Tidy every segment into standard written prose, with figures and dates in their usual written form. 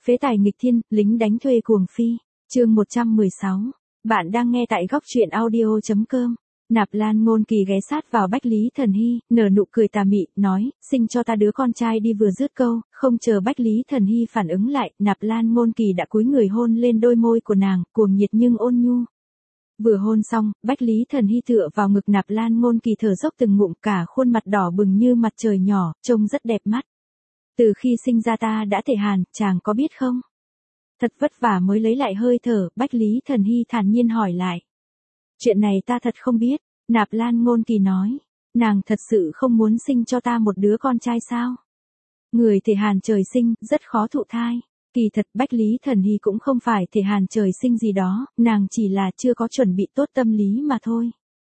Phế tài nghịch thiên, lính đánh thuê cuồng phi. Chương 116. Bạn đang nghe tại góc truyện audio.com. Nạp Lan Ngôn Kỳ ghé sát vào Bách Lý Thần Hy, nở nụ cười tà mị, nói, sinh cho ta đứa con trai đi. Vừa dứt câu, không chờ Bách Lý Thần Hy phản ứng lại, Nạp Lan Ngôn Kỳ đã cúi người hôn lên đôi môi của nàng, cuồng nhiệt nhưng ôn nhu. Vừa hôn xong, Bách Lý Thần Hy tựa vào ngực Nạp Lan Ngôn Kỳ thở dốc từng ngụm, cả khuôn mặt đỏ bừng như mặt trời nhỏ, trông rất đẹp mắt. Từ khi sinh ra ta đã thể hàn, chàng có biết không? Thật vất vả mới lấy lại hơi thở, Bách Lý Thần Hy thản nhiên hỏi lại. Chuyện này ta thật không biết, Nạp Lan Ngôn Kỳ nói. Nàng thật sự không muốn sinh cho ta một đứa con trai sao? Người thể hàn trời sinh, rất khó thụ thai. Kỳ thật Bách Lý Thần Hy cũng không phải thể hàn trời sinh gì đó, nàng chỉ là chưa có chuẩn bị tốt tâm lý mà thôi.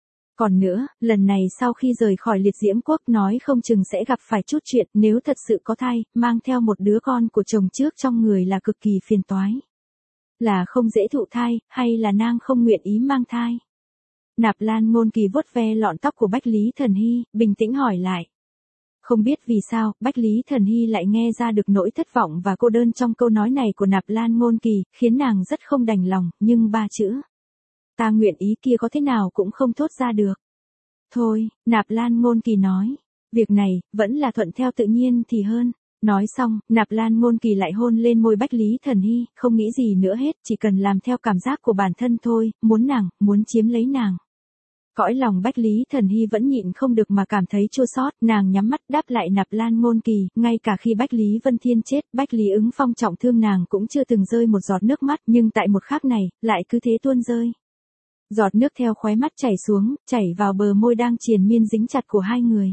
Còn nữa, lần này sau khi rời khỏi Liệt Diễm Quốc nói không chừng sẽ gặp phải chút chuyện, nếu thật sự có thai, mang theo một đứa con của chồng trước trong người là cực kỳ phiền toái. Là không dễ thụ thai, hay là nàng không nguyện ý mang thai? Nạp Lan Ngôn Kỳ vuốt ve lọn tóc của Bách Lý Thần Hy, bình tĩnh hỏi lại. Không biết vì sao, Bách Lý Thần Hy lại nghe ra được nỗi thất vọng và cô đơn trong câu nói này của Nạp Lan Ngôn Kỳ, khiến nàng rất không đành lòng, nhưng ba chữ ta nguyện ý kia có thế nào cũng không thốt ra được. Thôi, Nạp Lan Ngôn Kỳ nói, việc này, vẫn là thuận theo tự nhiên thì hơn. Nói xong, Nạp Lan Ngôn Kỳ lại hôn lên môi Bách Lý Thần Hy, không nghĩ gì nữa hết, chỉ cần làm theo cảm giác của bản thân thôi, muốn nàng, muốn chiếm lấy nàng. Cõi lòng Bách Lý Thần Hy vẫn nhịn không được mà cảm thấy chua xót, nàng nhắm mắt đáp lại Nạp Lan Ngôn Kỳ, ngay cả khi Bách Lý Vân Thiên chết, Bách Lý Ứng Phong trọng thương nàng cũng chưa từng rơi một giọt nước mắt, nhưng tại một khắc này, lại cứ thế tuôn rơi. Giọt nước theo khóe mắt chảy xuống, chảy vào bờ môi đang triền miên dính chặt của hai người.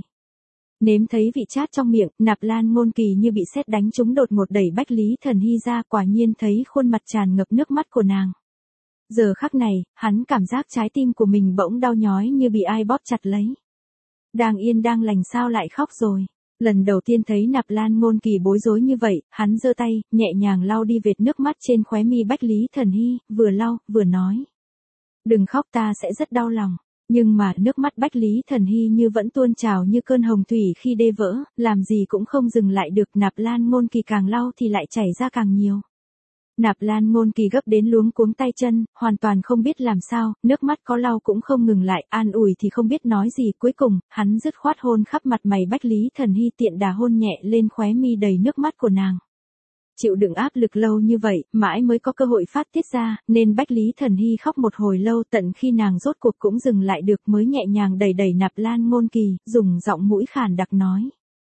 Nếm thấy vị chát trong miệng, Nạp Lan Ngôn Kỳ như bị sét đánh trúng đột ngột đẩy Bách Lý Thần Hy ra, quả nhiên thấy khuôn mặt tràn ngập nước mắt của nàng. Giờ khắc này, hắn cảm giác trái tim của mình bỗng đau nhói như bị ai bóp chặt lấy. Đang yên đang lành sao lại khóc rồi. Lần đầu tiên thấy Nạp Lan Ngôn Kỳ bối rối như vậy, hắn giơ tay, nhẹ nhàng lau đi vệt nước mắt trên khóe mi Bách Lý Thần Hy, vừa lau, vừa nói. Đừng khóc, ta sẽ rất đau lòng. Nhưng mà nước mắt Bách Lý Thần Hy như vẫn tuôn trào như cơn hồng thủy khi đê vỡ, làm gì cũng không dừng lại được. Nạp Lan Ngôn Kỳ càng lau thì lại chảy ra càng nhiều. Nạp Lan Ngôn Kỳ gấp đến luống cuống tay chân, hoàn toàn không biết làm sao, nước mắt có lau cũng không ngừng lại, an ủi thì không biết nói gì, cuối cùng, hắn dứt khoát hôn khắp mặt mày Bách Lý Thần Hy, tiện đà hôn nhẹ lên khóe mi đầy nước mắt của nàng. Chịu đựng áp lực lâu như vậy, mãi mới có cơ hội phát tiết ra, nên Bách Lý Thần Hy khóc một hồi lâu, tận khi nàng rốt cuộc cũng dừng lại được mới nhẹ nhàng đẩy Nạp Lan Ngôn Kỳ, dùng giọng mũi khàn đặc nói.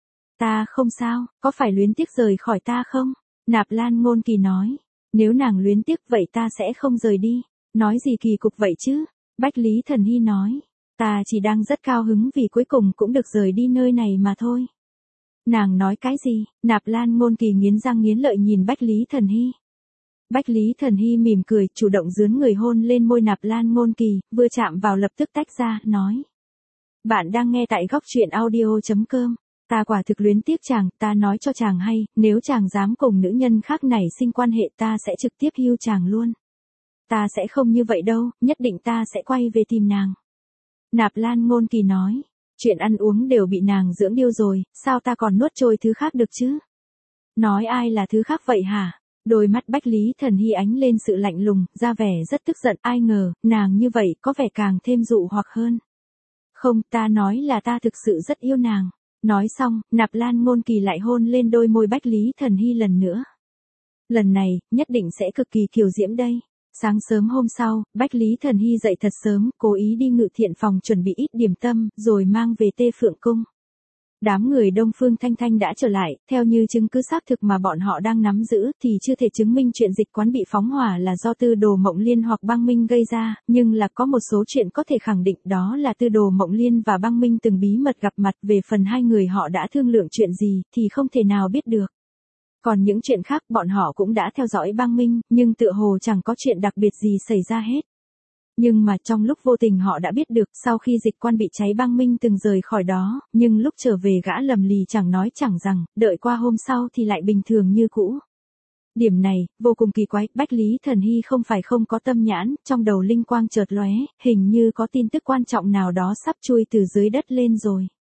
Ta không sao, có phải luyến tiếc rời khỏi ta không? Nạp Lan Ngôn Kỳ nói. Nếu nàng luyến tiếc vậy ta sẽ không rời đi. Nói gì kỳ cục vậy chứ? Bách Lý Thần Hy nói. Ta chỉ đang rất cao hứng vì cuối cùng cũng được rời đi nơi này mà thôi. Nàng nói cái gì? Nạp Lan Ngôn Kỳ nghiến răng nghiến lợi nhìn Bách Lý Thần Hy. Bách Lý Thần Hy mỉm cười, chủ động dướn người hôn lên môi Nạp Lan Ngôn Kỳ, vừa chạm vào lập tức tách ra, nói. Bạn đang nghe tại góc truyện audio.com. Ta quả thực luyến tiếc chàng, ta nói cho chàng hay, nếu chàng dám cùng nữ nhân khác nảy sinh quan hệ ta sẽ trực tiếp hưu chàng luôn. Ta sẽ không như vậy đâu, nhất định ta sẽ quay về tìm nàng. Nạp Lan Ngôn Kỳ nói. Chuyện ăn uống đều bị nàng dưỡng điêu rồi, sao ta còn nuốt trôi thứ khác được chứ? Nói ai là thứ khác vậy hả? Đôi mắt Bách Lý Thần Hy ánh lên sự lạnh lùng, ra vẻ rất tức giận, ai ngờ, nàng như vậy có vẻ càng thêm dụ hoặc hơn. Không, ta nói là ta thực sự rất yêu nàng. Nói xong, Nạp Lan Ngôn Kỳ lại hôn lên đôi môi Bách Lý Thần Hy lần nữa. Lần này, nhất định sẽ cực kỳ kiều diễm đây. Sáng sớm hôm sau, Bách Lý Thần Hy dậy thật sớm, cố ý đi Ngự Thiện phòng chuẩn bị ít điểm tâm, rồi mang về Tê Phượng Cung. Đám người Đông Phương Thanh Thanh đã trở lại, theo như chứng cứ xác thực mà bọn họ đang nắm giữ, thì chưa thể chứng minh chuyện dịch quán bị phóng hỏa là do Tư Đồ Mộng Liên hoặc Băng Minh gây ra, nhưng là có một số chuyện có thể khẳng định, đó là Tư Đồ Mộng Liên và Băng Minh từng bí mật gặp mặt, về phần hai người họ đã thương lượng chuyện gì, thì không thể nào biết được. Còn những chuyện khác bọn họ cũng đã theo dõi Băng Minh, nhưng tựa hồ chẳng có chuyện đặc biệt gì xảy ra hết. Nhưng mà trong lúc vô tình họ đã biết được, sau khi dịch quan bị cháy Băng Minh từng rời khỏi đó, nhưng lúc trở về gã lầm lì chẳng nói chẳng rằng, đợi qua hôm sau thì lại bình thường như cũ. Điểm này, vô cùng kỳ quái, Bách Lý Thần Hy không phải không có tâm nhãn, trong đầu linh quang chợt lóe, hình như có tin tức quan trọng nào đó sắp chui từ dưới đất lên rồi.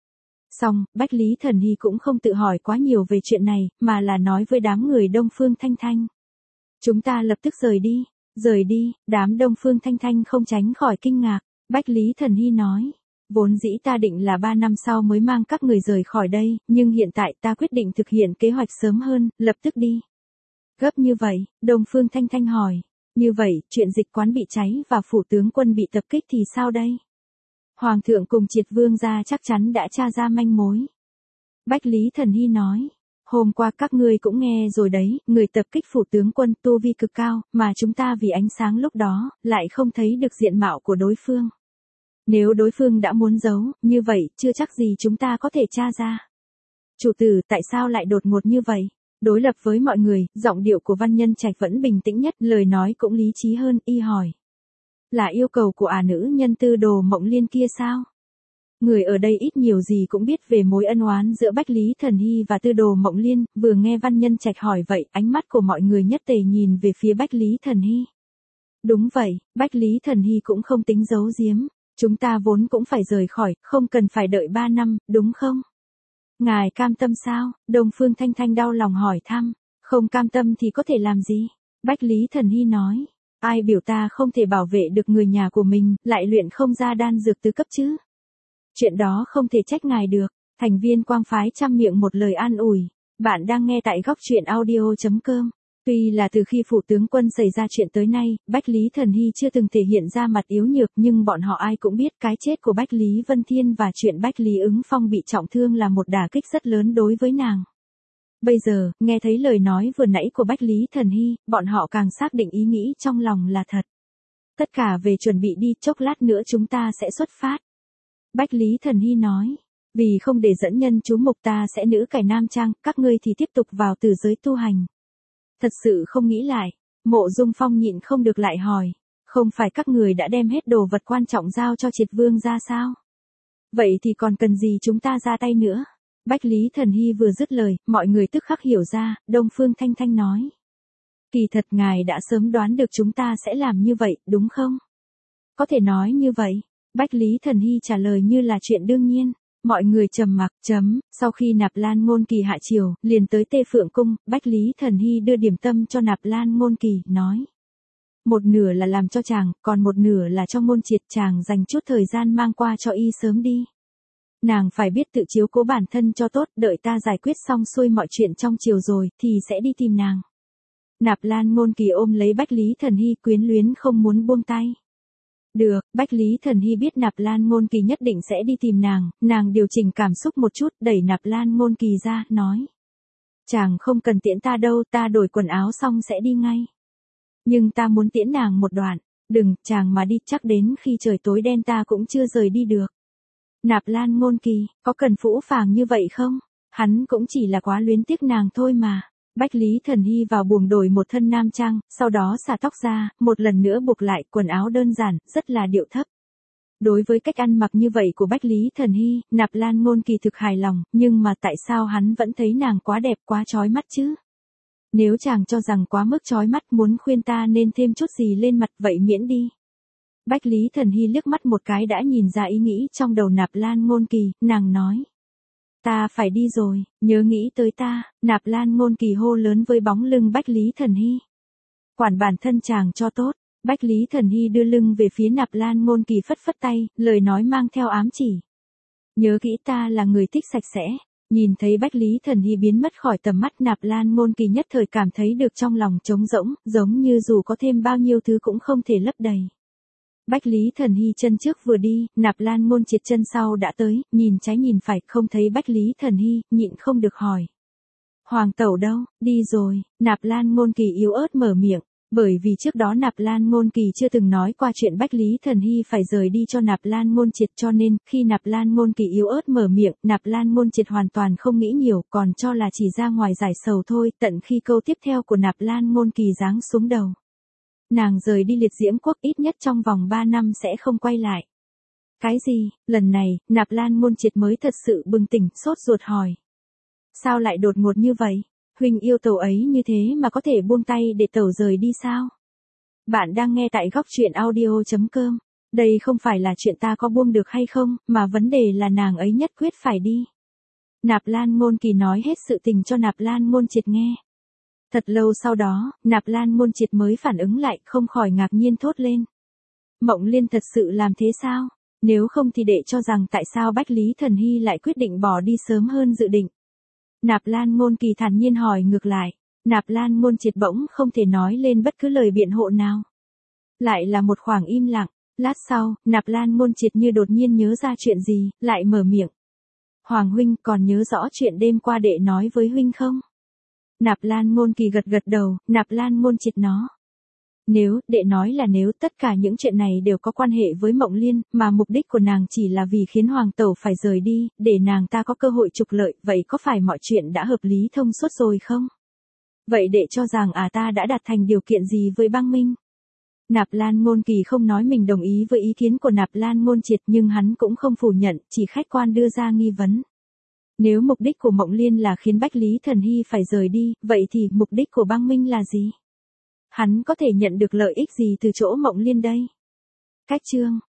Xong, Bách Lý Thần Hy cũng không tự hỏi quá nhiều về chuyện này, mà là nói với đám người Đông Phương Thanh Thanh. Chúng ta lập tức rời đi. Rời đi, đám Đông Phương Thanh Thanh không tránh khỏi kinh ngạc. Bách Lý Thần Hy nói. Vốn dĩ ta định là 3 năm sau mới mang các người rời khỏi đây, nhưng hiện tại ta quyết định thực hiện kế hoạch sớm hơn, lập tức đi. Gấp như vậy, Đông Phương Thanh Thanh hỏi. Như vậy, chuyện dịch quán bị cháy và phủ tướng quân bị tập kích thì sao đây? Hoàng thượng cùng Triệt Vương gia chắc chắn đã tra ra manh mối. Bách Lý Thần Hy nói. Hôm qua các ngươi cũng nghe rồi đấy, người tập kích phủ tướng quân tu vi cực cao, mà chúng ta vì ánh sáng lúc đó, lại không thấy được diện mạo của đối phương. Nếu đối phương đã muốn giấu, như vậy, chưa chắc gì chúng ta có thể tra ra. Chủ tử, tại sao lại đột ngột như vậy? Đối lập với mọi người, giọng điệu của Văn Nhân Trạch vẫn bình tĩnh nhất, lời nói cũng lý trí hơn, y hỏi. Là yêu cầu của nữ nhân Tư Đồ Mộng Liên kia sao? Người ở đây ít nhiều gì cũng biết về mối ân oán giữa Bách Lý Thần Hy và Tư Đồ Mộng Liên, vừa nghe Văn Nhân Trạch hỏi vậy, ánh mắt của mọi người nhất tề nhìn về phía Bách Lý Thần Hy. Đúng vậy, Bách Lý Thần Hy cũng không tính giấu giếm, chúng ta vốn cũng phải rời khỏi, không cần phải đợi 3 năm, đúng không? Ngài cam tâm sao? Đông Phương Thanh Thanh đau lòng hỏi thăm, không cam tâm thì có thể làm gì? Bách Lý Thần Hy nói, ai biểu ta không thể bảo vệ được người nhà của mình, lại luyện không ra đan dược tứ cấp chứ? Chuyện đó không thể trách ngài được. Thành viên Quang Phái chăm miệng một lời an ủi. Bạn đang nghe tại góc truyện audio.com. Tuy là từ khi phủ tướng quân xảy ra chuyện tới nay, Bách Lý Thần Hy chưa từng thể hiện ra mặt yếu nhược, nhưng bọn họ ai cũng biết cái chết của Bách Lý Vân Thiên và chuyện Bách Lý Ứng Phong bị trọng thương là một đả kích rất lớn đối với nàng. Bây giờ, nghe thấy lời nói vừa nãy của Bách Lý Thần Hy, bọn họ càng xác định ý nghĩ trong lòng là thật. Tất cả về chuẩn bị đi, chốc lát nữa chúng ta sẽ xuất phát. Bách Lý Thần Hy nói, vì không để dẫn nhân chú mục ta sẽ nữ cải nam trang, các ngươi thì tiếp tục vào tử giới tu hành. Thật sự không nghĩ lại, Mộ Dung Phong nhịn không được lại hỏi, không phải các người đã đem hết đồ vật quan trọng giao cho Triệt Vương ra sao? Vậy thì còn cần gì chúng ta ra tay nữa? Bách Lý Thần Hy vừa dứt lời, mọi người tức khắc hiểu ra, Đông Phương Thanh Thanh nói. Kỳ thật ngài đã sớm đoán được chúng ta sẽ làm như vậy, đúng không? Có thể nói như vậy. Bách Lý Thần Hy trả lời như là chuyện đương nhiên. Mọi người trầm mặc, sau khi Nạp Lan Ngôn Kỳ hạ triều, liền tới Tê Phượng Cung, Bách Lý Thần Hy đưa điểm tâm cho Nạp Lan Ngôn Kỳ, nói. Một nửa là làm cho chàng, còn một nửa là cho Ngôn Triệt, chàng dành chút thời gian mang qua cho y sớm đi. Nàng phải biết tự chiếu cố bản thân cho tốt, đợi ta giải quyết xong xuôi mọi chuyện trong triều rồi, thì sẽ đi tìm nàng. Nạp Lan Ngôn Kỳ ôm lấy Bách Lý Thần Hy quyến luyến không muốn buông tay. Được, Bách Lý Thần Hy biết Nạp Lan Ngôn Kỳ nhất định sẽ đi tìm nàng điều chỉnh cảm xúc một chút, đẩy Nạp Lan Ngôn Kỳ ra, nói. Chàng không cần tiễn ta đâu, ta đổi quần áo xong sẽ đi ngay. Nhưng ta muốn tiễn nàng một đoạn, đừng, chàng mà đi chắc đến khi trời tối đen ta cũng chưa rời đi được. Nạp Lan Ngôn Kỳ, có cần phũ phàng như vậy không? Hắn cũng chỉ là quá luyến tiếc nàng thôi mà. Bách Lý Thần Hy vào buồng đổi một thân nam trang, sau đó xả tóc ra, một lần nữa buộc lại, quần áo đơn giản, rất là điệu thấp. Đối với cách ăn mặc như vậy của Bách Lý Thần Hy, Nạp Lan Ngôn Kỳ thực hài lòng, nhưng mà tại sao hắn vẫn thấy nàng quá đẹp, quá chói mắt chứ? Nếu chàng cho rằng quá mức chói mắt, muốn khuyên ta nên thêm chút gì lên mặt, vậy miễn đi. Bách Lý Thần Hy liếc mắt một cái đã nhìn ra ý nghĩ trong đầu Nạp Lan Ngôn Kỳ, nàng nói. Ta phải đi rồi, nhớ nghĩ tới ta, Nạp Lan Ngôn Kỳ hô lớn với bóng lưng Bách Lý Thần Hy. Quản bản thân chàng cho tốt, Bách Lý Thần Hy đưa lưng về phía Nạp Lan Ngôn Kỳ phất phất tay, lời nói mang theo ám chỉ. Nhớ kỹ ta là người thích sạch sẽ. Nhìn thấy Bách Lý Thần Hy biến mất khỏi tầm mắt, Nạp Lan Ngôn Kỳ nhất thời cảm thấy được trong lòng trống rỗng, giống như dù có thêm bao nhiêu thứ cũng không thể lấp đầy. Bách Lý Thần Hy chân trước vừa đi, Nạp Lan Ngôn Triệt chân sau đã tới, nhìn trái nhìn phải, không thấy Bách Lý Thần Hy, nhịn không được hỏi. Hoàng tẩu đâu, đi rồi, Nạp Lan Ngôn Kỳ yếu ớt mở miệng, bởi vì trước đó Nạp Lan Ngôn Kỳ chưa từng nói qua chuyện Bách Lý Thần Hy phải rời đi cho Nạp Lan Ngôn Triệt, cho nên, khi Nạp Lan Ngôn Kỳ yếu ớt mở miệng, Nạp Lan Ngôn Triệt hoàn toàn không nghĩ nhiều, còn cho là chỉ ra ngoài giải sầu thôi, tận khi câu tiếp theo của Nạp Lan Ngôn Kỳ giáng xuống đầu. Nàng rời đi Liệt Diễm Quốc ít nhất trong vòng 3 năm sẽ không quay lại. Cái gì? Lần này, Nạp Lan Ngôn Triệt mới thật sự bừng tỉnh, sốt ruột hỏi. Sao lại đột ngột như vậy? Huynh yêu tẩu ấy như thế mà có thể buông tay để tẩu rời đi sao? Bạn đang nghe tại góc truyện audio.com. Đây không phải là chuyện ta có buông được hay không, mà vấn đề là nàng ấy nhất quyết phải đi. Nạp Lan Ngôn Kỳ nói hết sự tình cho Nạp Lan Ngôn Triệt nghe. Thật lâu sau đó, Nạp Lan Ngôn Triệt mới phản ứng lại, không khỏi ngạc nhiên thốt lên. Mộng Liên thật sự làm thế sao? Nếu không thì để cho rằng tại sao Bách Lý Thần Hy lại quyết định bỏ đi sớm hơn dự định. Nạp Lan Ngôn Kỳ thản nhiên hỏi ngược lại. Nạp Lan Ngôn Triệt bỗng không thể nói lên bất cứ lời biện hộ nào. Lại là một khoảng im lặng. Lát sau, Nạp Lan Ngôn Triệt như đột nhiên nhớ ra chuyện gì, lại mở miệng. Hoàng huynh còn nhớ rõ chuyện đêm qua đệ nói với huynh không? Nạp Lan Ngôn Kỳ gật gật đầu, Nạp Lan Ngôn Triệt nó. Nếu, đệ nói là nếu tất cả những chuyện này đều có quan hệ với Mộng Liên, mà mục đích của nàng chỉ là vì khiến Hoàng Tẩu phải rời đi, để nàng ta có cơ hội trục lợi, vậy có phải mọi chuyện đã hợp lý thông suốt rồi không? Vậy đệ cho rằng ta đã đạt thành điều kiện gì với Băng Minh? Nạp Lan Ngôn Kỳ không nói mình đồng ý với ý kiến của Nạp Lan Ngôn Triệt nhưng hắn cũng không phủ nhận, chỉ khách quan đưa ra nghi vấn. Nếu mục đích của Mộng Liên là khiến Bách Lý Thần Hy phải rời đi, vậy thì mục đích của Băng Minh là gì? Hắn có thể nhận được lợi ích gì từ chỗ Mộng Liên đây? Cách chương